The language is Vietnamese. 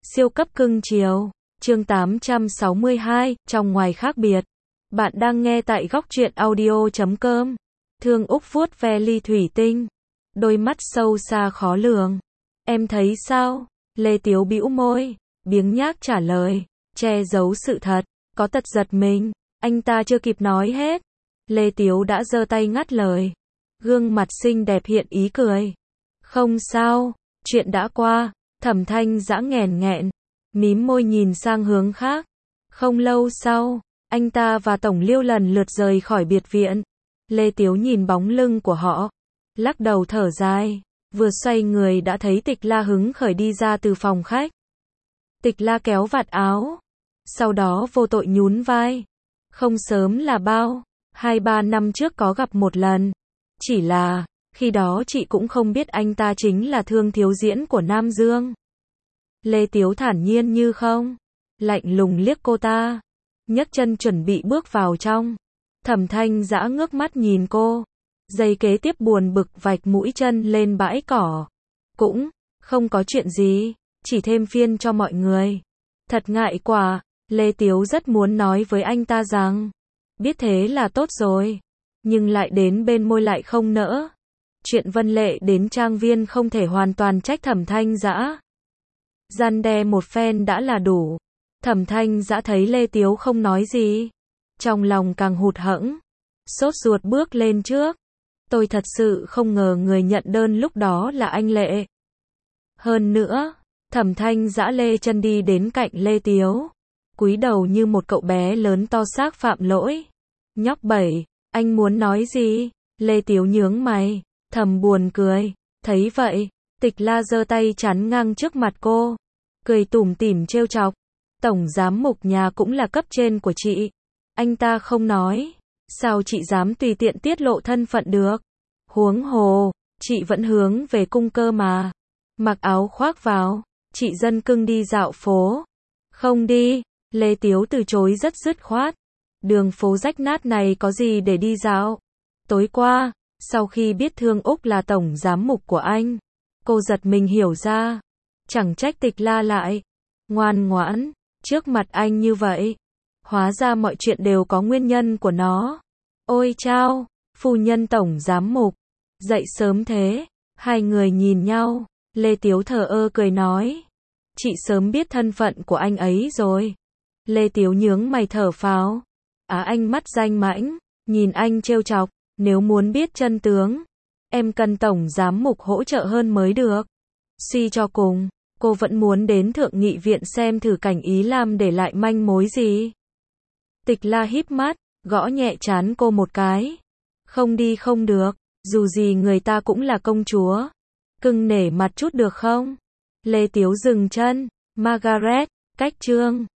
Siêu cấp cưng chiều. Chương 862, trong ngoài khác biệt. Bạn đang nghe tại góc truyện audio.com. Thương Úc vuốt ve ly thủy tinh. Đôi mắt sâu xa khó lường. Em thấy sao? Lê Tiếu bĩu môi, biếng nhác trả lời, che giấu sự thật, có tật giật mình. Anh ta chưa kịp nói hết. Lê Tiếu đã giơ tay ngắt lời. Gương mặt xinh đẹp hiện ý cười. Không sao, chuyện đã qua. Thẩm Thanh Dã nghèn nghẹn, mím môi nhìn sang hướng khác. Không lâu sau, anh ta và Tổng Liêu lần lượt rời khỏi biệt viện. Lê Tiếu nhìn bóng lưng của họ, lắc đầu thở dài, vừa xoay người đã thấy Tịch La hứng khởi đi ra từ phòng khách. Tịch La kéo vạt áo, sau đó vô tội nhún vai. Không sớm là bao, 2-3 năm trước có gặp một lần. Chỉ là, khi đó chị cũng không biết anh ta chính là Thương thiếu diễn của Nam Dương. Lê Tiếu thản nhiên như không, lạnh lùng liếc cô ta, nhấc chân chuẩn bị bước vào trong. Thẩm Thanh Dã ngước mắt nhìn cô, giây kế tiếp buồn bực vạch mũi chân lên bãi cỏ. Cũng không có chuyện gì, chỉ thêm phiền cho mọi người. Thật ngại quá. Lê Tiếu rất muốn nói với anh ta rằng, biết thế là tốt rồi, nhưng lại đến bên môi lại không nỡ. Chuyện Vân Lệ đến trang viên không thể hoàn toàn trách Thẩm Thanh Dã. Răn đe một phen đã là đủ. Thẩm Thanh Dã thấy Lê Tiếu không nói gì, trong lòng càng hụt hẫng, sốt ruột bước lên trước. Tôi thật sự không ngờ người nhận đơn lúc đó là anh Lệ. Hơn nữa, Thẩm Thanh Dã lê chân đi đến cạnh Lê Tiếu, cúi đầu như một cậu bé lớn to xác phạm lỗi. Nhóc Bảy, anh muốn nói gì? Lê Tiếu nhướng mày, thầm buồn cười. Thấy vậy, Tịch La giơ tay chắn ngang trước mặt cô, cười tủm tỉm trêu chọc. Tổng giám mục nhà cũng là cấp trên của chị. Anh ta không nói, sao chị dám tùy tiện tiết lộ thân phận được? Huống hồ, chị vẫn hướng về cung cơ mà. Mặc áo khoác vào, chị dân cưng đi dạo phố. Không đi. Lê Tiếu từ chối rất dứt khoát. Đường phố rách nát này có gì để đi dạo? Tối qua, sau khi biết Thương Úc là tổng giám mục của anh, cô giật mình hiểu ra. Chẳng trách Tịch La lại ngoan ngoãn trước mặt anh như vậy. Hóa ra mọi chuyện đều có nguyên nhân của nó. Ôi chao, phu nhân tổng giám mục, dậy sớm thế. Hai người nhìn nhau, Lê Tiếu thờ ơ cười nói, chị sớm biết thân phận của anh ấy rồi. Lê Tiếu nhướng mày thở phào. Anh mắt danh mãnh, nhìn anh trêu chọc, nếu muốn biết chân tướng, em cần tổng giám mục hỗ trợ hơn mới được. Suy cho cùng, cô vẫn muốn đến Thượng nghị viện xem thử cảnh Ý Lam để lại manh mối gì. Tịch La híp mắt, gõ nhẹ trán cô một cái. Không đi không được, dù gì người ta cũng là công chúa. Cưng nể mặt chút được không? Lê Tiếu dừng chân. Margaret, cách chương